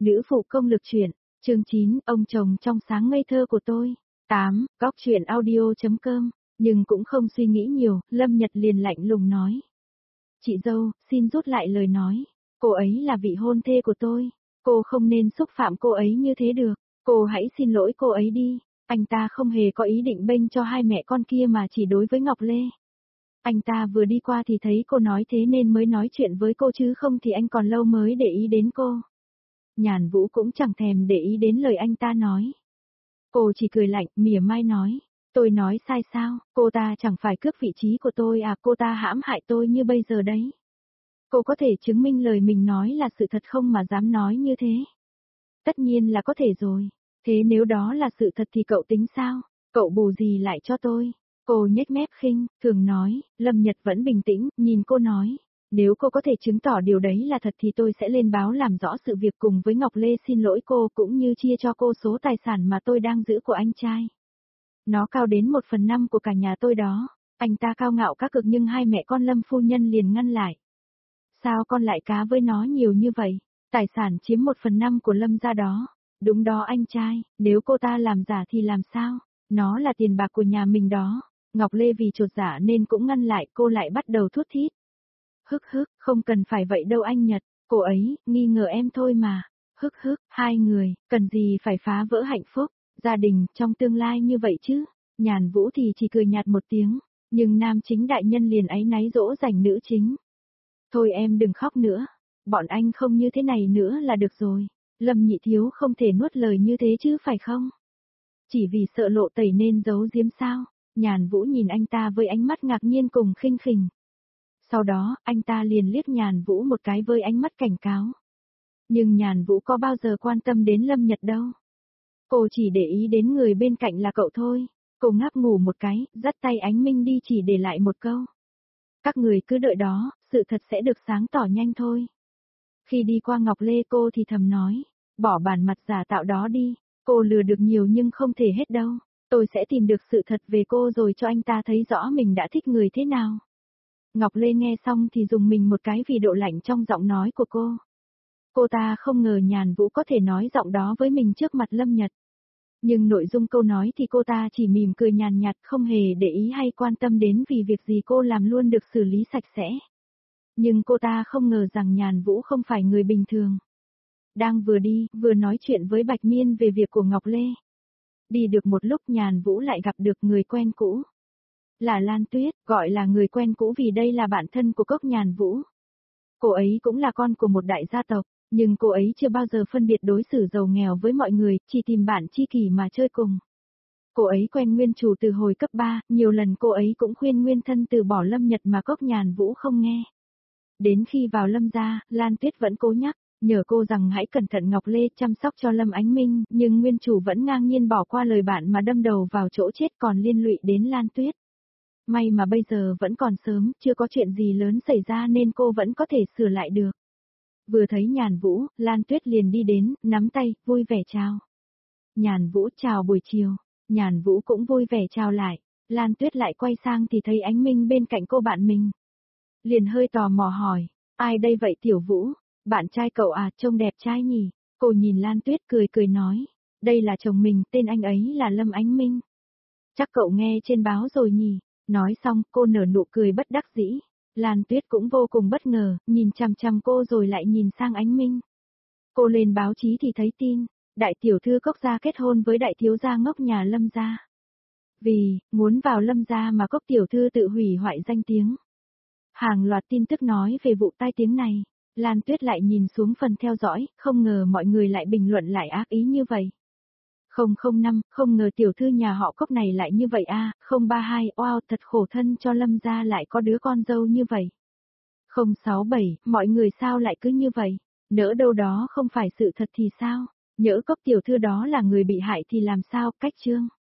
Nữ phụ công lực truyện, chương 9, ông chồng trong sáng ngây thơ của tôi. 8, góc truyện audio.com, nhưng cũng không suy nghĩ nhiều, Lâm Nhật liền lạnh lùng nói. Chị dâu, xin rút lại lời nói, cô ấy là vị hôn thê của tôi, cô không nên xúc phạm cô ấy như thế được, cô hãy xin lỗi cô ấy đi, anh ta không hề có ý định bênh cho hai mẹ con kia mà chỉ đối với Ngọc Lê. Anh ta vừa đi qua thì thấy cô nói thế nên mới nói chuyện với cô chứ không thì anh còn lâu mới để ý đến cô. Nhàn Vũ cũng chẳng thèm để ý đến lời anh ta nói. Cô chỉ cười lạnh, mỉa mai nói, tôi nói sai sao, cô ta chẳng phải cướp vị trí của tôi à, cô ta hãm hại tôi như bây giờ đấy. Cô có thể chứng minh lời mình nói là sự thật không mà dám nói như thế? Tất nhiên là có thể rồi, thế nếu đó là sự thật thì cậu tính sao, cậu bù gì lại cho tôi? Cô nhếch mép khinh, thường nói, Lâm Nhật vẫn bình tĩnh, nhìn cô nói. Nếu cô có thể chứng tỏ điều đấy là thật thì tôi sẽ lên báo làm rõ sự việc cùng với Ngọc Lê xin lỗi cô cũng như chia cho cô số tài sản mà tôi đang giữ của anh trai. Nó cao đến 1/5 của cả nhà tôi đó. Anh ta cao ngạo các cực nhưng hai mẹ con Lâm phu nhân liền ngăn lại. Sao con lại cá với nó nhiều như vậy? Tài sản chiếm 1/5 của Lâm gia đó. Đúng đó anh trai, nếu cô ta làm giả thì làm sao? Nó là tiền bạc của nhà mình đó. Ngọc Lê vì chột dạ nên cũng ngăn lại, cô lại bắt đầu thút thít. Hức hức, không cần phải vậy đâu anh Nhật, cô ấy, nghi ngờ em thôi mà. Hức hức, hai người, cần gì phải phá vỡ hạnh phúc, gia đình, trong tương lai như vậy chứ. Nhàn Vũ thì chỉ cười nhạt một tiếng, nhưng nam chính đại nhân liền áy náy dỗ dành nữ chính. Thôi em đừng khóc nữa, bọn anh không như thế này nữa là được rồi. Lâm Nhị Thiếu không thể nuốt lời như thế chứ phải không? Chỉ vì sợ lộ tẩy nên giấu giếm sao? Nhàn Vũ nhìn anh ta với ánh mắt ngạc nhiên cùng khinh khỉnh. Sau đó, anh ta liền liếc Nhàn Vũ một cái với ánh mắt cảnh cáo. Nhưng Nhàn Vũ có bao giờ quan tâm đến Lâm Nhật đâu. Cô chỉ để ý đến người bên cạnh là cậu thôi. Cô ngáp ngủ một cái, dắt tay Ánh Minh đi chỉ để lại một câu. Các người cứ đợi đó, sự thật sẽ được sáng tỏ nhanh thôi. Khi đi qua Ngọc Lê cô thì thầm nói, bỏ bản mặt giả tạo đó đi, cô lừa được nhiều nhưng không thể hết đâu. Tôi sẽ tìm được sự thật về cô rồi cho anh ta thấy rõ mình đã thích người thế nào. Ngọc Lê nghe xong thì dùng mình một cái vì độ lạnh trong giọng nói của cô. Cô ta không ngờ Nhàn Vũ có thể nói giọng đó với mình trước mặt Lâm Nhật. Nhưng nội dung câu nói thì cô ta chỉ mỉm cười nhàn nhạt không hề để ý hay quan tâm đến vì việc gì cô làm luôn được xử lý sạch sẽ. Nhưng cô ta không ngờ rằng Nhàn Vũ không phải người bình thường. Đang vừa đi, vừa nói chuyện với Bạch Miên về việc của Ngọc Lê. Đi được một lúc Nhàn Vũ lại gặp được người quen cũ. Là Lan Tuyết, gọi là người quen cũ vì đây là bạn thân của Cốc Nhàn Vũ. Cô ấy cũng là con của một đại gia tộc, nhưng cô ấy chưa bao giờ phân biệt đối xử giàu nghèo với mọi người, chỉ tìm bạn tri kỷ mà chơi cùng. Cô ấy quen Nguyên Chủ từ hồi cấp 3, nhiều lần cô ấy cũng khuyên Nguyên Thân từ bỏ Lâm Nhật mà Cốc Nhàn Vũ không nghe. Đến khi vào Lâm gia, Lan Tuyết vẫn cố nhắc, nhờ cô rằng hãy cẩn thận Ngọc Lê chăm sóc cho Lâm Ánh Minh, nhưng Nguyên Chủ vẫn ngang nhiên bỏ qua lời bạn mà đâm đầu vào chỗ chết còn liên lụy đến Lan Tuyết. May mà bây giờ vẫn còn sớm, chưa có chuyện gì lớn xảy ra nên cô vẫn có thể sửa lại được. Vừa thấy Nhàn Vũ, Lan Tuyết liền đi đến, nắm tay, vui vẻ chào. Nhàn Vũ chào buổi chiều, Nhàn Vũ cũng vui vẻ chào lại, Lan Tuyết lại quay sang thì thấy Ánh Minh bên cạnh cô bạn mình. Liền hơi tò mò hỏi, ai đây vậy Tiểu Vũ, bạn trai cậu à, trông đẹp trai nhỉ? Cô nhìn Lan Tuyết cười cười nói, đây là chồng mình, tên anh ấy là Lâm Ánh Minh. Chắc cậu nghe trên báo rồi nhỉ? Nói xong, cô nở nụ cười bất đắc dĩ. Lan Tuyết cũng vô cùng bất ngờ, nhìn chằm chằm cô rồi lại nhìn sang Ánh Minh. Cô lên báo chí thì thấy tin, đại tiểu thư Cốc gia kết hôn với đại thiếu gia ngốc nhà Lâm gia. Vì, muốn vào Lâm gia mà Cốc tiểu thư tự hủy hoại danh tiếng. Hàng loạt tin tức nói về vụ tai tiếng này, Lan Tuyết lại nhìn xuống phần theo dõi, không ngờ mọi người lại bình luận lại ác ý như vậy. 005, không ngờ tiểu thư nhà họ Cốc này lại như vậy a. 032, wow, thật khổ thân cho Lâm gia lại có đứa con dâu như vậy. 067, mọi người sao lại cứ như vậy, nỡ đâu đó không phải sự thật thì sao, nhỡ Cốc tiểu thư đó là người bị hại thì làm sao, cách chương.